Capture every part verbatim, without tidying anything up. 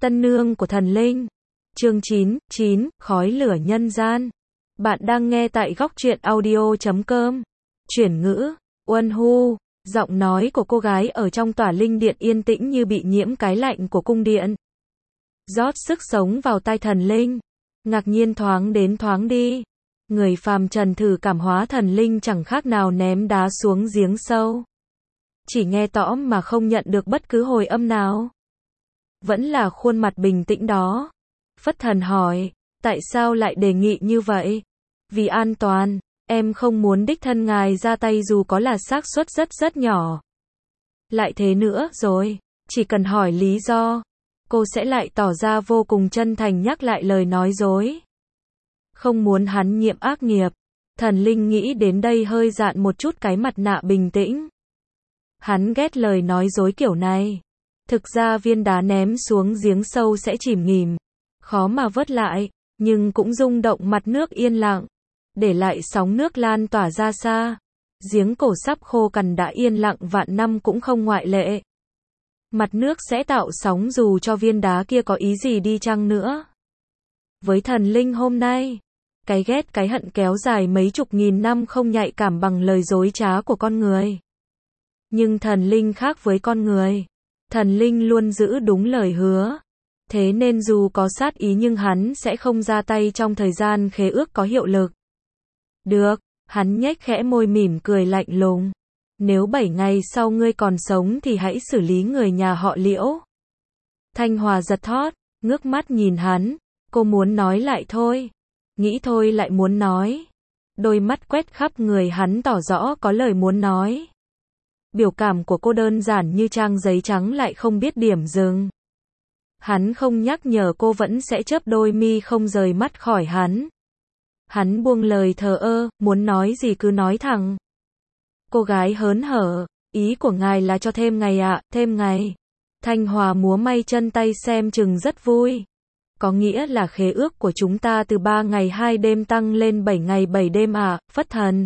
Tân nương của thần linh. Chương chín, chín, khói lửa nhân gian. Bạn đang nghe tại góc truyện audio chấm com. Chuyển ngữ, Uân Hu, giọng nói của cô gái ở trong tòa linh điện yên tĩnh như bị nhiễm cái lạnh của cung điện. Rót sức sống vào tai thần linh. Ngạc nhiên thoáng đến thoáng đi. Người phàm trần thử cảm hóa thần linh chẳng khác nào ném đá xuống giếng sâu. Chỉ nghe tõm mà không nhận được bất cứ hồi âm nào. Vẫn là khuôn mặt bình tĩnh đó. Phất Thần hỏi, tại sao lại đề nghị như vậy? Vì an toàn, em không muốn đích thân ngài ra tay dù có là xác suất rất rất nhỏ. Lại thế nữa rồi, chỉ cần hỏi lý do, cô sẽ lại tỏ ra vô cùng chân thành nhắc lại lời nói dối. Không muốn hắn nhiễm ác nghiệp. Thần linh nghĩ đến đây hơi dạn một chút cái mặt nạ bình tĩnh. Hắn ghét lời nói dối kiểu này. Thực ra viên đá ném xuống giếng sâu sẽ chìm nghỉm, khó mà vớt lại, nhưng cũng rung động mặt nước yên lặng, để lại sóng nước lan tỏa ra xa. Giếng cổ sắp khô cằn đã yên lặng vạn năm cũng không ngoại lệ. Mặt nước sẽ tạo sóng dù cho viên đá kia có ý gì đi chăng nữa. Với thần linh hôm nay, cái ghét cái hận kéo dài mấy chục nghìn năm không nhạy cảm bằng lời dối trá của con người. Nhưng thần linh khác với con người. Thần linh luôn giữ đúng lời hứa. Thế nên dù có sát ý nhưng hắn sẽ không ra tay trong thời gian khế ước có hiệu lực. Được, hắn nhếch khẽ môi mỉm cười lạnh lùng. Nếu bảy ngày sau ngươi còn sống thì hãy xử lý người nhà họ Liễu. Thanh Hòa giật thót, ngước mắt nhìn hắn. Cô muốn nói lại thôi. Nghĩ thôi lại muốn nói. Đôi mắt quét khắp người hắn tỏ rõ có lời muốn nói. Biểu cảm của cô đơn giản như trang giấy trắng lại không biết điểm dừng. Hắn không nhắc nhở cô vẫn sẽ chớp đôi mi không rời mắt khỏi hắn. Hắn buông lời thờ ơ, muốn nói gì cứ nói thẳng. Cô gái hớn hở, ý của ngài là cho thêm ngày ạ, à, thêm ngày. Thanh Hòa múa may chân tay xem chừng rất vui. Có nghĩa là khế ước của chúng ta từ ba ngày hai đêm tăng lên bảy ngày bảy đêm à, Phất Thần.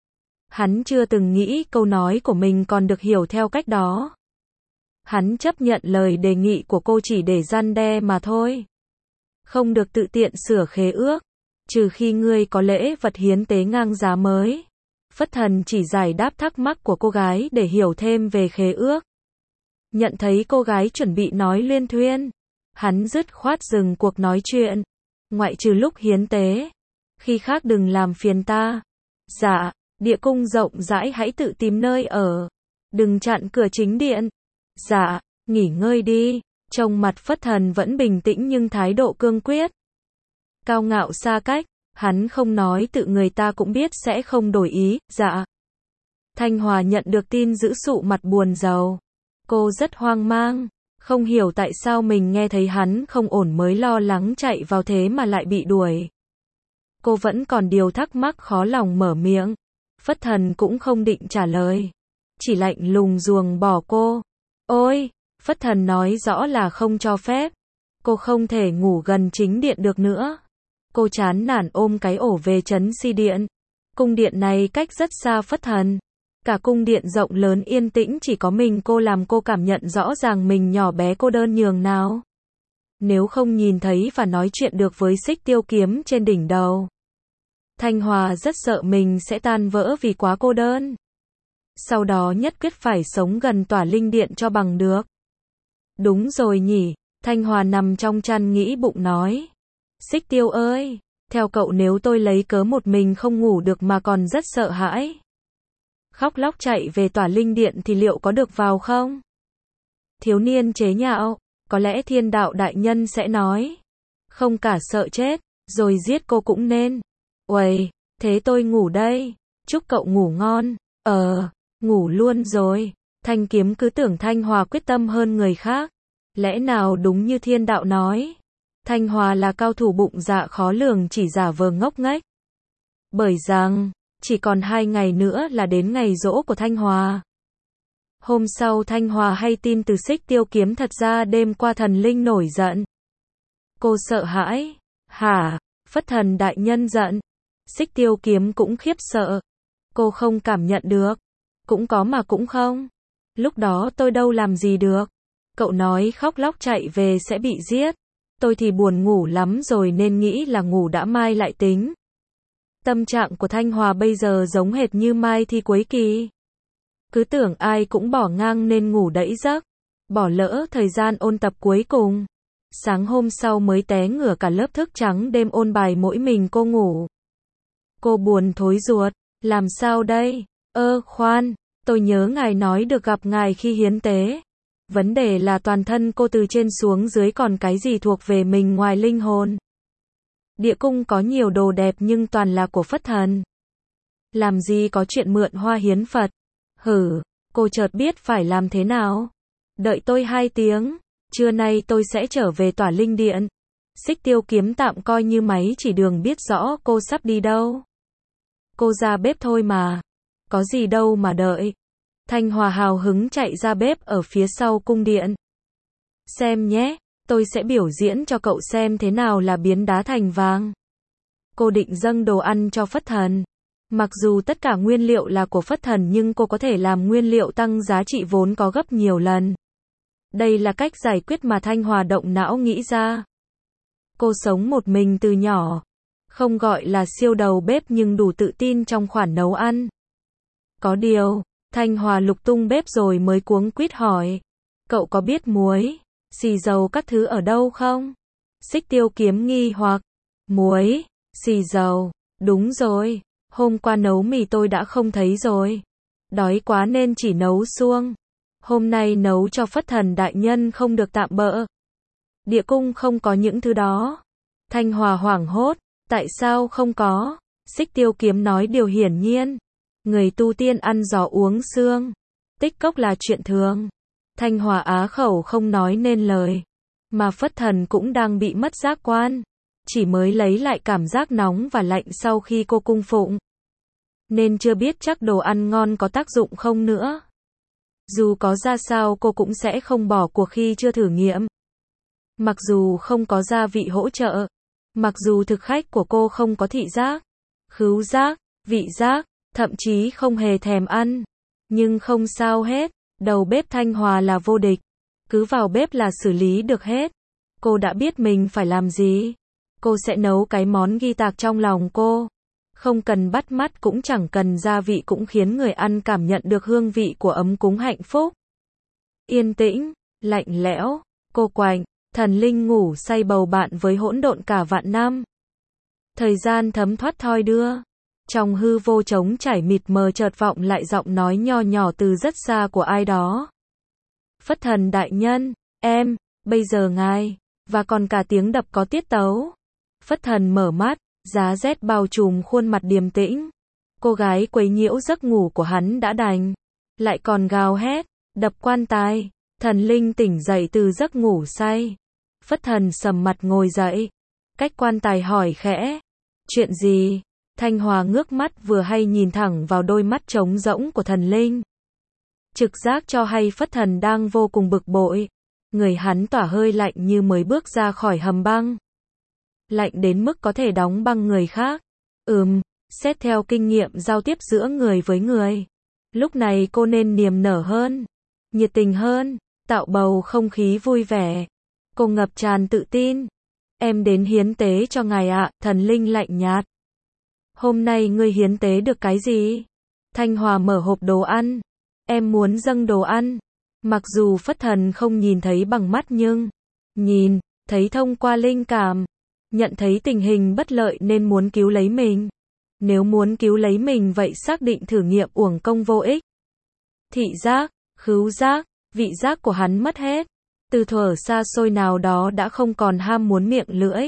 Hắn chưa từng nghĩ câu nói của mình còn được hiểu theo cách đó. Hắn chấp nhận lời đề nghị của cô chỉ để răn đe mà thôi. Không được tự tiện sửa khế ước, trừ khi ngươi có lễ vật hiến tế ngang giá mới. Phất Thần chỉ giải đáp thắc mắc của cô gái để hiểu thêm về khế ước. Nhận thấy cô gái chuẩn bị nói liên thuyên, hắn dứt khoát dừng cuộc nói chuyện. Ngoại trừ lúc hiến tế, khi khác đừng làm phiền ta. Dạ. Địa cung rộng rãi hãy tự tìm nơi ở. Đừng chặn cửa chính điện. Dạ, nghỉ ngơi đi. Trông mặt Phất Thần vẫn bình tĩnh nhưng thái độ cương quyết. Cao ngạo xa cách, hắn không nói tự người ta cũng biết sẽ không đổi ý, dạ. Thanh Hòa nhận được tin dữ sụ mặt buồn rầu. Cô rất hoang mang, không hiểu tại sao mình nghe thấy hắn không ổn mới lo lắng chạy vào thế mà lại bị đuổi. Cô vẫn còn điều thắc mắc khó lòng mở miệng. Phất Thần cũng không định trả lời, chỉ lạnh lùng ruồng bỏ cô. Ôi, Phất Thần nói rõ là không cho phép. Cô không thể ngủ gần chính điện được nữa. Cô chán nản ôm cái ổ về trấn si điện. Cung điện này cách rất xa Phất Thần. Cả cung điện rộng lớn yên tĩnh chỉ có mình cô làm cô cảm nhận rõ ràng mình nhỏ bé cô đơn nhường nào. Nếu không nhìn thấy và nói chuyện được với xích tiêu kiếm trên đỉnh đầu. Thanh Hòa rất sợ mình sẽ tan vỡ vì quá cô đơn. Sau đó nhất quyết phải sống gần tòa linh điện cho bằng được. Đúng rồi nhỉ, Thanh Hòa nằm trong chăn nghĩ bụng nói. Xích tiêu ơi, theo cậu nếu tôi lấy cớ một mình không ngủ được mà còn rất sợ hãi. Khóc lóc chạy về tòa linh điện thì liệu có được vào không? Thiếu niên chế nhạo, có lẽ thiên đạo đại nhân sẽ nói. Không cả sợ chết, rồi giết cô cũng nên. Uầy, thế tôi ngủ đây, chúc cậu ngủ ngon. Ờ, ngủ luôn rồi. Thanh Kiếm cứ tưởng Thanh Hòa quyết tâm hơn người khác. Lẽ nào đúng như thiên đạo nói. Thanh Hòa là cao thủ bụng dạ khó lường chỉ giả vờ ngốc nghếch. Bởi rằng, chỉ còn hai ngày nữa là đến ngày giỗ của Thanh Hòa. Hôm sau Thanh Hòa hay tin từ xích tiêu kiếm thật ra đêm qua thần linh nổi giận. Cô sợ hãi. Hả, Phất Thần đại nhân giận. Xích tiêu kiếm cũng khiếp sợ. Cô không cảm nhận được. Cũng có mà cũng không. Lúc đó tôi đâu làm gì được. Cậu nói khóc lóc chạy về sẽ bị giết. Tôi thì buồn ngủ lắm rồi nên nghĩ là ngủ đã mai lại tính. Tâm trạng của Thanh Hòa bây giờ giống hệt như mai thi cuối kỳ. Cứ tưởng ai cũng bỏ ngang nên ngủ đẫy giấc. Bỏ lỡ thời gian ôn tập cuối cùng. Sáng hôm sau mới té ngửa cả lớp thức trắng đêm ôn bài mỗi mình cô ngủ. Cô buồn thối ruột. Làm sao đây? Ơ, khoan, tôi nhớ ngài nói được gặp ngài khi hiến tế. Vấn đề là toàn thân cô từ trên xuống dưới còn cái gì thuộc về mình ngoài linh hồn. Địa cung có nhiều đồ đẹp nhưng toàn là của Phất Thần. Làm gì có chuyện mượn hoa hiến Phật. Hử, cô chợt biết phải làm thế nào. Đợi tôi hai tiếng, trưa nay tôi sẽ trở về tỏa linh điện. Xích Tiêu Kiếm tạm coi như máy chỉ đường biết rõ cô sắp đi đâu. Cô ra bếp thôi mà. Có gì đâu mà đợi. Thanh Hòa hào hứng chạy ra bếp ở phía sau cung điện. Xem nhé, tôi sẽ biểu diễn cho cậu xem thế nào là biến đá thành vàng. Cô định dâng đồ ăn cho Phất Thần. Mặc dù tất cả nguyên liệu là của Phất Thần nhưng cô có thể làm nguyên liệu tăng giá trị vốn có gấp nhiều lần. Đây là cách giải quyết mà Thanh Hòa động não nghĩ ra. Cô sống một mình từ nhỏ. Không gọi là siêu đầu bếp nhưng đủ tự tin trong khoản nấu ăn. Có điều, Thanh Hòa lục tung bếp rồi mới cuống quýt hỏi. Cậu có biết muối, xì dầu các thứ ở đâu không? Xích Tiêu Kiếm nghi hoặc. Muối, xì dầu, đúng rồi. Hôm qua nấu mì tôi đã không thấy rồi. Đói quá nên chỉ nấu suông. Hôm nay nấu cho Phất Thần đại nhân không được tạm bợ. Địa cung không có những thứ đó. Thanh Hòa hoảng hốt. Tại sao không có? Xích Tiêu Kiếm nói điều hiển nhiên. Người tu tiên ăn gió uống xương. Tích cốc là chuyện thường. Thanh Hòa á khẩu không nói nên lời. Mà Phất Thần cũng đang bị mất giác quan. Chỉ mới lấy lại cảm giác nóng và lạnh sau khi cô cung phụng. Nên chưa biết chắc đồ ăn ngon có tác dụng không nữa. Dù có ra sao cô cũng sẽ không bỏ cuộc khi chưa thử nghiệm. Mặc dù không có gia vị hỗ trợ. Mặc dù thực khách của cô không có thị giác, khứu giác, vị giác, thậm chí không hề thèm ăn. Nhưng không sao hết, đầu bếp Thanh Hòa là vô địch. Cứ vào bếp là xử lý được hết. Cô đã biết mình phải làm gì. Cô sẽ nấu cái món ghi tạc trong lòng cô. Không cần bắt mắt cũng chẳng cần gia vị cũng khiến người ăn cảm nhận được hương vị của ấm cúng hạnh phúc. Yên tĩnh, lạnh lẽo, cô quạnh. Thần linh ngủ say bầu bạn với hỗn độn cả vạn năm. Thời gian thấm thoát thoi đưa. Trong hư vô trống trải mịt mờ chợt vọng lại giọng nói nho nhỏ từ rất xa của ai đó. Phất Thần đại nhân, em, bây giờ ngài, và còn cả tiếng đập có tiết tấu. Phất Thần mở mắt, giá rét bao trùm khuôn mặt điềm tĩnh. Cô gái quấy nhiễu giấc ngủ của hắn đã đành. Lại còn gào hét, đập quan tài. Thần linh tỉnh dậy từ giấc ngủ say. Phất Thần sầm mặt ngồi dậy. Cách quan tài hỏi khẽ. Chuyện gì? Thanh Hòa ngước mắt vừa hay nhìn thẳng vào đôi mắt trống rỗng của thần linh. Trực giác cho hay Phất Thần đang vô cùng bực bội. Người hắn tỏa hơi lạnh như mới bước ra khỏi hầm băng. Lạnh đến mức có thể đóng băng người khác. Ừm, xét theo kinh nghiệm giao tiếp giữa người với người. Lúc này cô nên niềm nở hơn. Nhiệt tình hơn. Tạo bầu không khí vui vẻ. Cô ngập tràn tự tin. Em đến hiến tế cho ngài ạ, thần linh lạnh nhạt. Hôm nay ngươi hiến tế được cái gì? Thanh Hòa mở hộp đồ ăn. Em muốn dâng đồ ăn. Mặc dù Phất Thần không nhìn thấy bằng mắt nhưng nhìn, thấy thông qua linh cảm. Nhận thấy tình hình bất lợi nên muốn cứu lấy mình. Nếu muốn cứu lấy mình vậy xác định thử nghiệm uổng công vô ích. Thị giác, khứu giác, vị giác của hắn mất hết. Từ thuở xa xôi nào đó đã không còn ham muốn miệng lưỡi.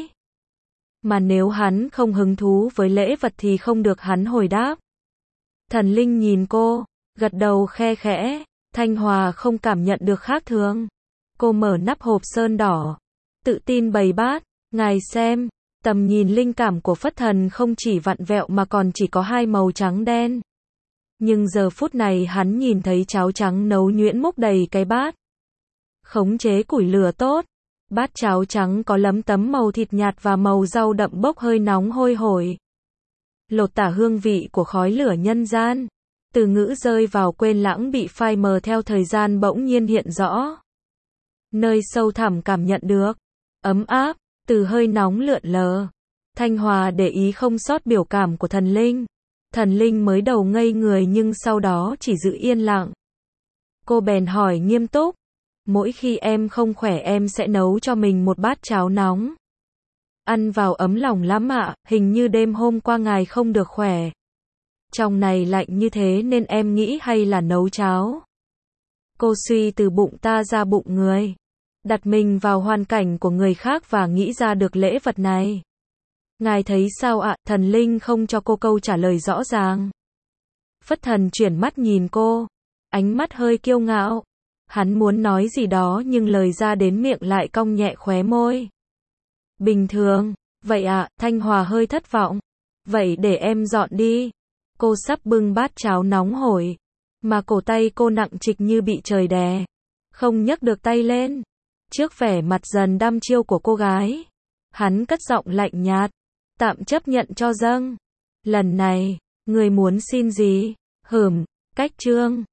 Mà nếu hắn không hứng thú với lễ vật thì không được hắn hồi đáp. Thần linh nhìn cô, gật đầu khe khẽ. Thanh Hòa không cảm nhận được khác thường. Cô mở nắp hộp sơn đỏ. Tự tin bày bát. Ngài xem, tầm nhìn linh cảm của Phất Thần không chỉ vặn vẹo mà còn chỉ có hai màu trắng đen. Nhưng giờ phút này hắn nhìn thấy cháo trắng nấu nhuyễn múc đầy cái bát. Khống chế củi lửa tốt. Bát cháo trắng có lấm tấm màu thịt nhạt và màu rau đậm bốc hơi nóng hôi hổi. Lột tả hương vị của khói lửa nhân gian. Từ ngữ rơi vào quên lãng bị phai mờ theo thời gian bỗng nhiên hiện rõ. nơi sâu thẳm cảm nhận được ấm áp từ hơi nóng lượn lờ. Thanh Hòa để ý không sót biểu cảm của Thần Linh. Thần Linh mới đầu ngây người nhưng sau đó chỉ giữ yên lặng. Cô bèn hỏi nghiêm túc, mỗi khi em không khỏe em sẽ nấu cho mình một bát cháo nóng. Ăn vào ấm lòng lắm ạ, hình như đêm hôm qua ngài không được khỏe. Trong này lạnh như thế nên em nghĩ hay là nấu cháo. Cô suy từ bụng ta ra bụng người. Đặt mình vào hoàn cảnh của người khác và nghĩ ra được lễ vật này. Ngài thấy sao ạ? Thần Linh không cho cô câu trả lời rõ ràng. Phất Thần chuyển mắt nhìn cô, ánh mắt hơi kiêu ngạo. Hắn muốn nói gì đó nhưng lời ra đến miệng lại cong nhẹ khóe môi. Bình thường, vậy ạ, Thanh Hòa hơi thất vọng. Vậy để em dọn đi. Cô sắp bưng bát cháo nóng hổi, mà cổ tay cô nặng trịch như bị trời đè, không nhấc được tay lên. Trước vẻ mặt dần đăm chiêu của cô gái, hắn cất giọng lạnh nhạt, tạm chấp nhận cho dâng. Lần này, người muốn xin gì? Hửm, cách trương.